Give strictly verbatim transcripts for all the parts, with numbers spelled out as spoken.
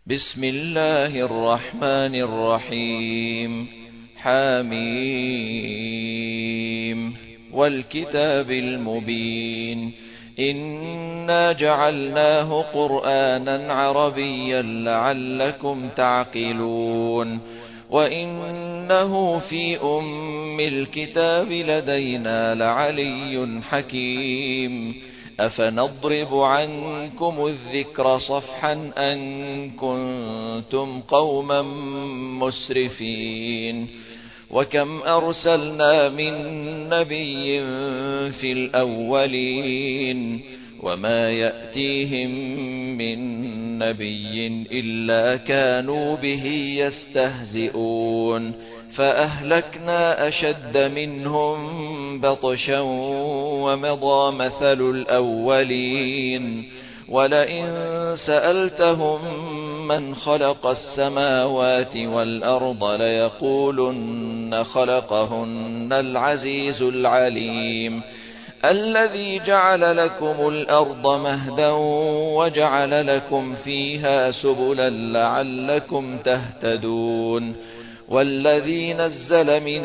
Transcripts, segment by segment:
بسم الله الرحمن الرحيم. حميم والكتاب المبين. إنا جعلناه قرآنا عربيا لعلكم تعقلون. وإنه في أم الكتاب لدينا لعلي حكيم. أفنضرب عنكم الذكر صفحا أن كنتم قوما مسرفين. وكم أرسلنا من نبي في الأولين وما يأتيهم من نبي إلا كانوا به يستهزئون. فأهلكنا أشد منهم بطشا ومضى مثل الأولين. ولئن سألتهم من خلق السماوات والأرض ليقولن خلقهن العزيز العليم. الذي جعل لكم الأرض مهدا وجعل لكم فيها سبلا لعلكم تهتدون. والذي نزل من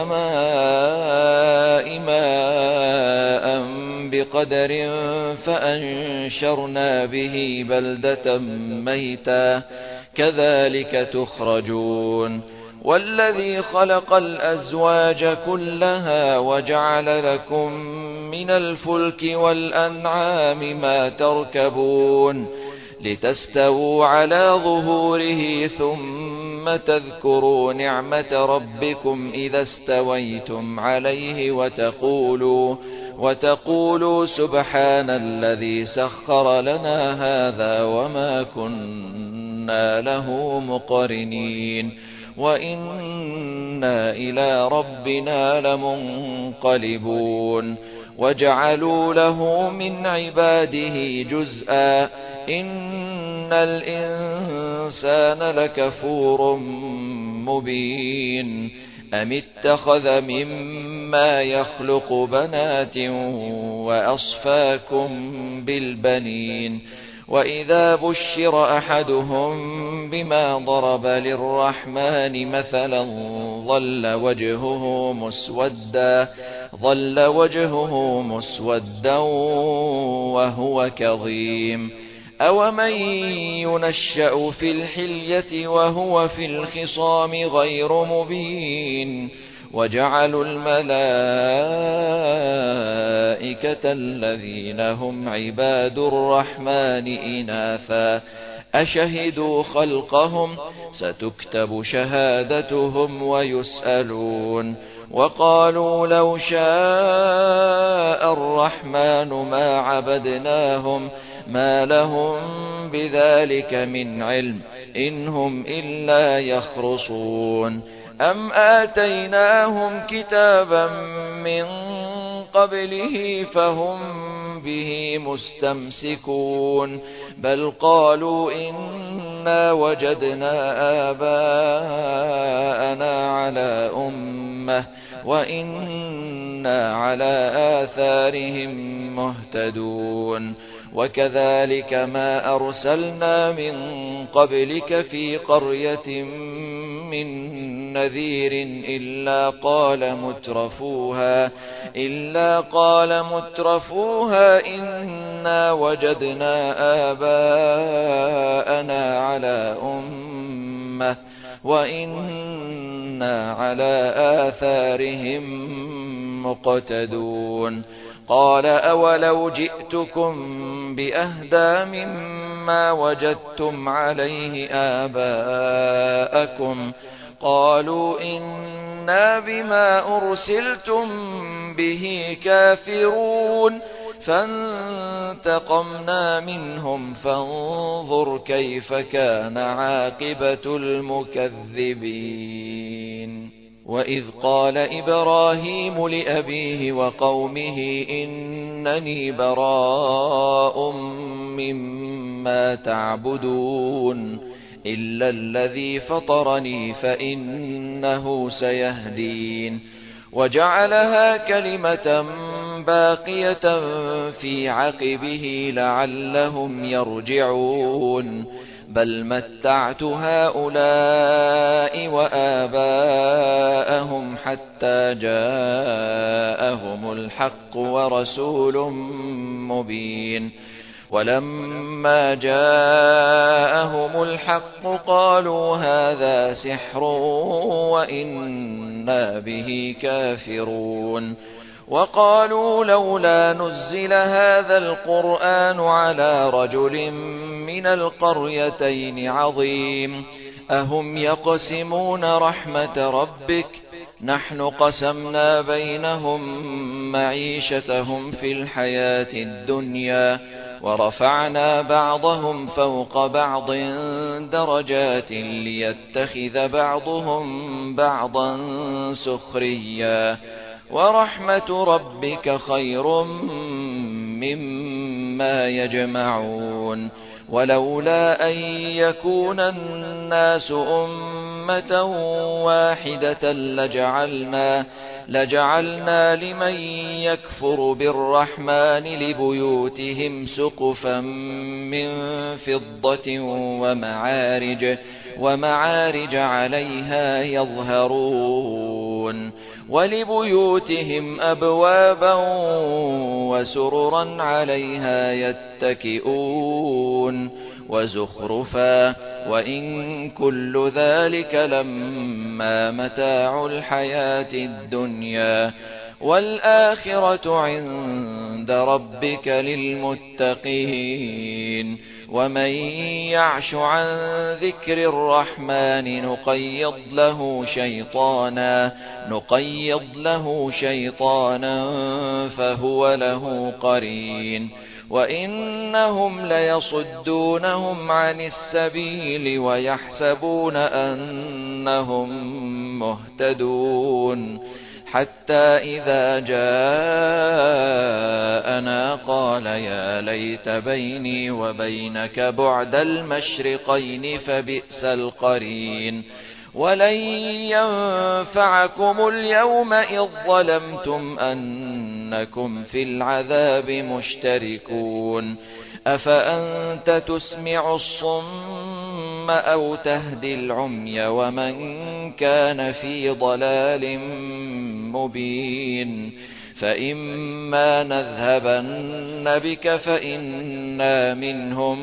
السماء ماء بقدر فأنشرنا به بلدة ميتا كذلك تخرجون. والذي خلق الأزواج كلها وجعل لكم من الفلك والأنعام ما تركبون لتستووا على ظهوره ثم تذكروا نعمة ربكم إذا استويتم عليه وتقولوا, وتقولوا سبحان الذي سخر لنا هذا وما كنا له مقرنين وإنا إلى ربنا لمنقلبون. وجعلوا له من عباده جزءا إن الإنسان لكفور مبين. أم اتخذ مما يخلق بنات وأصفاكم بالبنين. وإذا بشر أحدهم بما ضرب للرحمن مثلا ظل وجهه مسودا ظل وجهه مسودا وهو كظيم. أومن ينشأ في الحلية وهو في الخصام غير مبين. وجعلوا الملائكة الذين هم عباد الرحمن إناثا أشهدوا خلقهم ستكتب شهادتهم ويسألون. وقالوا لو شاء الرحمن ما عبدناهم ما لهم بذلك من علم إن هم إلا يخرصون. أم آتيناهم كتابا من قبله فهم به مستمسكون بل قالوا إنا وجدنا آباءنا على أمة وإنا على آثارهم مهتدون. وكذلك ما أرسلنا من قبلك في قرية من نذير إلا قال مترفوها إلا قال مترفوها إنا وجدنا آباءنا على أمة وإنا على آثارهم مقتدون. قال أولو جئتكم بأهدى مما وجدتم عليه آباءكم قالوا إنا بما أرسلتم به كافرون. فانتقمنا منهم فانظر كيف كان عاقبة المكذبين. وإذ قال إبراهيم لأبيه وقومه إنني براء مما تعبدون إلا الذي فطرني فإنه سيهدين. وجعلها كلمة باقية في عقبه لعلهم يرجعون بل متعت هؤلاء وآباءهم حتى جاءهم الحق ورسول مبين ولما جاءهم الحق قالوا هذا سحر وإنا به كافرون وقالوا لولا نزل هذا القرآن على رجل من القريتين عظيم أهم يقسمون رحمة ربك نحن قسمنا بينهم معيشتهم في الحياة الدنيا ورفعنا بعضهم فوق بعض درجات ليتخذ بعضهم بعضا سخريا ورحمة ربك خير مما يجمعون ولولا أن يكون الناس أمة واحدة لجعلنا لجعلنا لمن يكفر بالرحمن لبيوتهم سقفا من فضة ومعارج ومعارج عليها يظهرون ولبيوتهم أبوابا وسررا عليها يتكئون وزخرفا وإن كل ذلك لما متاع الحياة الدنيا والآخرة عند ربك للمتقين ومن يعش عن ذكر الرحمن نقيض له شيطانا نقيض له شيطانا فهو له قرين وإنهم ليصدونهم عن السبيل ويحسبون أنهم مهتدون حتى إذا جاءنا قال يا ليت بيني وبينك بعد المشرقين فبئس القرين ولن ينفعكم اليوم إذ ظلمتم أنكم في العذاب مشتركون أفأنت تسمع الصم أو تهدي العمي ومن كان في ضلال مبين فإما نذهبن بك فإنا منهم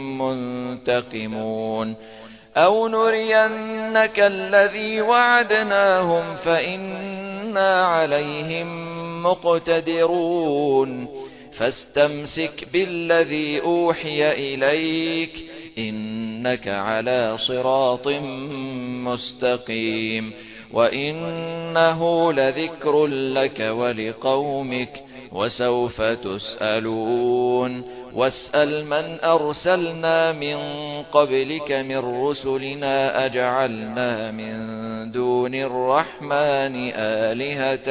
منتقمون أو نرينك الذي وعدناهم فإنا عليهم مقتدرون فاستمسك بالذي أوحي إليك إنك على صراط مستقيم وإنه لذكر لك ولقومك وسوف تسألون واسأل من أرسلنا من قبلك من رسلنا أجعلنا من دون الرحمن آلهة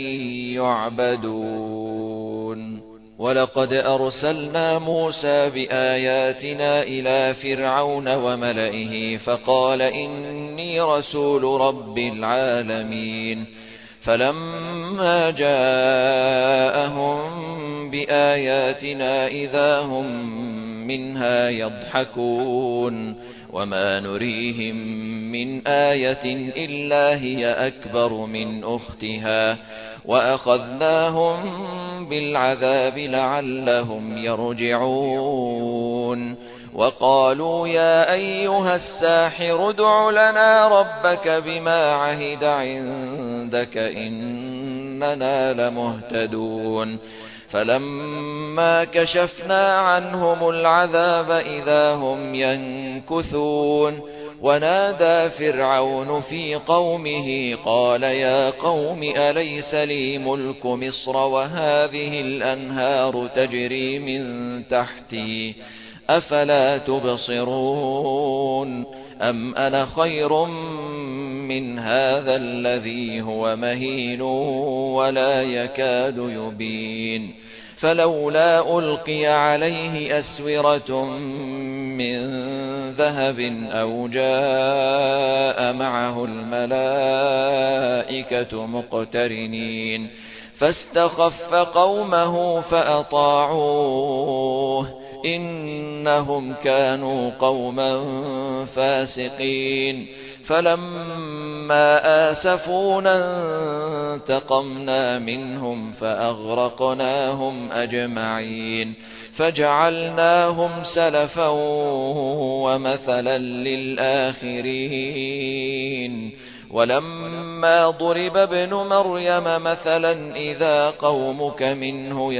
يعبدون ولقد أرسلنا موسى بآياتنا إلى فرعون وملئه فقال إني رسول رب العالمين فلما جاءهم بآياتنا إذا هم منها يضحكون وما نريهم من آية إلا هي أكبر من أختها وأخذناهم بالعذاب لعلهم يرجعون وقالوا يا أيها الساحر ادع لنا ربك بما عهد عندك إننا لمهتدون فلما كشفنا عنهم العذاب إذا هم ينكثون ونادى فرعون في قومه قال يا قوم أليس لي ملك مصر وهذه الأنهار تجري من تحتي أفلا تبصرون أم أنا خير من هذا الذي هو مهين ولا يكاد يبين فلولا ألقي عليه أسورة من ذهب أو جاء معه الملائكة مقترنين فاستخف قومه فأطاعوه إنهم كانوا قوما فاسقين فلما آسفونا انتقمنا منهم فأغرقناهم أجمعين فجعلناهم سلفا ومثلا للآخرين ولما ضرب ابن مريم مثلا إذا قومك منه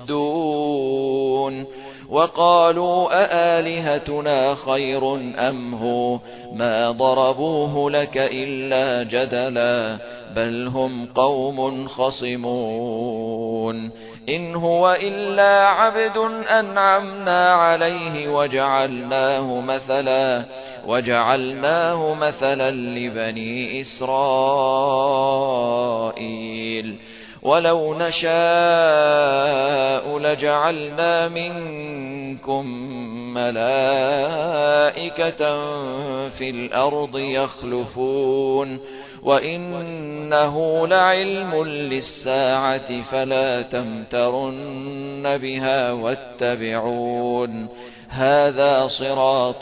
يصدون وقالوا أآلهتنا خير أم هو ما ضربوه لك إلا جدلا بل هم قوم خصمون إن هو إلا عبد أنعمنا عليه وجعلناه مثلا وجعلناه مثلا لبني إسرائيل ولو نشاء لجعلنا منكم ملائكة في الأرض يخلفون وإنه لعلم للساعة فلا تمترن بها واتبعون هذا صراط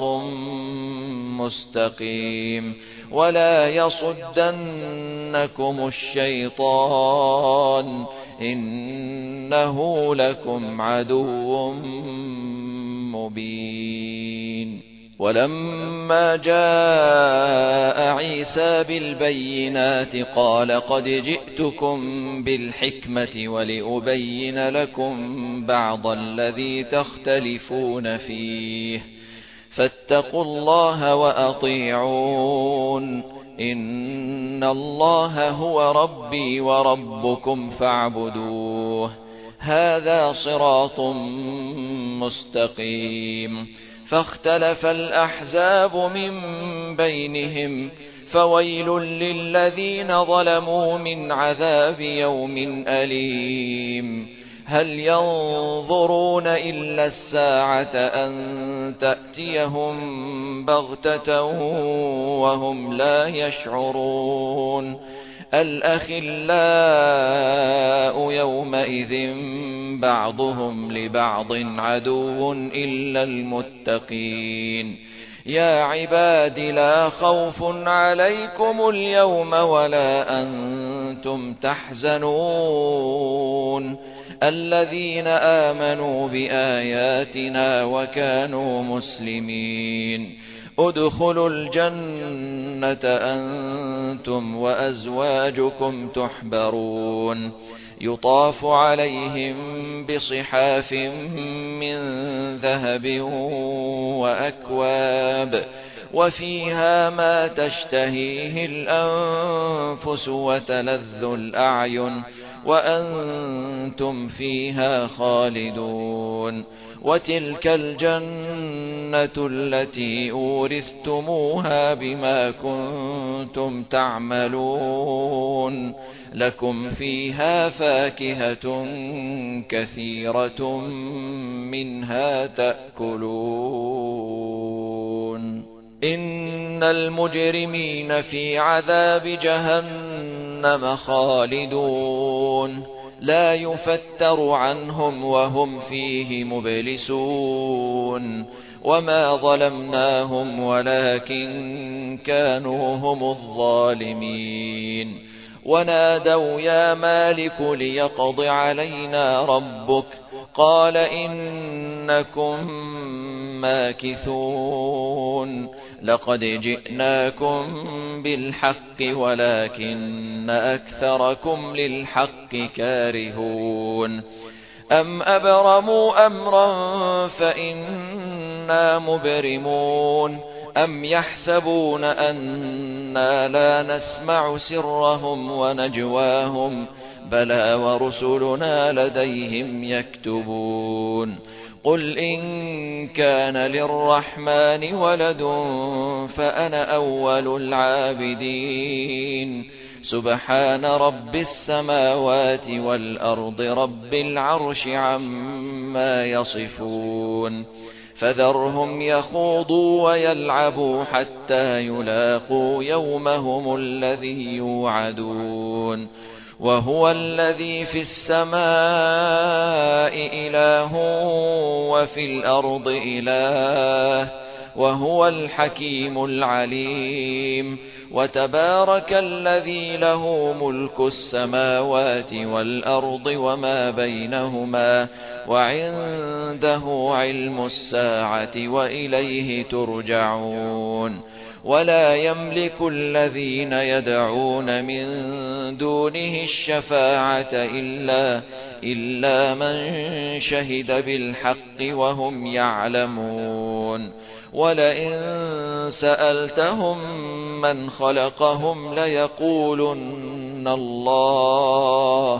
مستقيم ولا يصدنكم الشيطان إنه لكم عدو مبين ولما جاء عيسى بالبينات قال قد جئتكم بالحكمة ولأبين لكم بعض الذي تختلفون فيه فاتقوا الله وأطيعون إن الله هو ربي وربكم فاعبدوه هذا صراط مستقيم فاختلف الأحزاب من بينهم فويل للذين ظلموا من عذاب يوم أليم هل ينظرون إلا الساعة أن تأتيهم بغتة وهم لا يشعرون الأخلاء يومئذ بعضهم لبعض عدو إلا المتقين يا عباد لا خوف عليكم اليوم ولا أنتم تحزنون الذين آمنوا بآياتنا وكانوا مسلمين ادخلوا الجنة أنتم وأزواجكم تحبرون يطاف عليهم بصحاف من ذهب وأكواب وفيها ما تشتهيه الأنفس وتلذ الأعين وأنتم فيها خالدون وتلك الجنة التي أورثتموها بما كنتم تعملون لكم فيها فاكهة كثيرة منها تأكلون إن المجرمين في عذاب جهنم خالدون لا يفتر عنهم وهم فيه مبلسون وما ظلمناهم ولكن كانوا هم الظالمين ونادوا يا مالك ليقض علينا ربك قال إنكم ماكثون لقد جئناكم بالحق ولكن أكثركم للحق كارهون أم أبرموا أمرا فإنا مبرمون أم يحسبون أنا لا نسمع سرهم ونجواهم بلى ورسلنا لديهم يكتبون قل إن كان للرحمن ولد فأنا أول العابدين سبحان رب السماوات والأرض رب العرش عما يصفون فذرهم يخوضوا ويلعبوا حتى يلاقوا يومهم الذي يوعدون وهو الذي في السماء إله وفي الأرض إله وهو الحكيم العليم وتبارك الذي له ملك السماوات والأرض وما بينهما وعنده علم الساعة وإليه ترجعون ولا يملك الذين يدعون من دونه الشفاعة إلا, إلا من شهد بالحق وهم يعلمون ولئن سألتهم من خلقهم ليقولن الله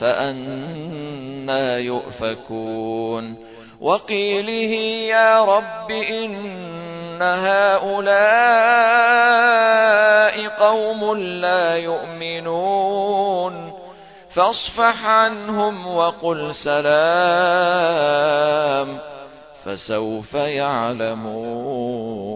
فأنى يؤفكون وقيله يا رب إن هؤلاء قوم لا يؤمنون فاصفح عنهم وقل سلام فسوف يعلمون.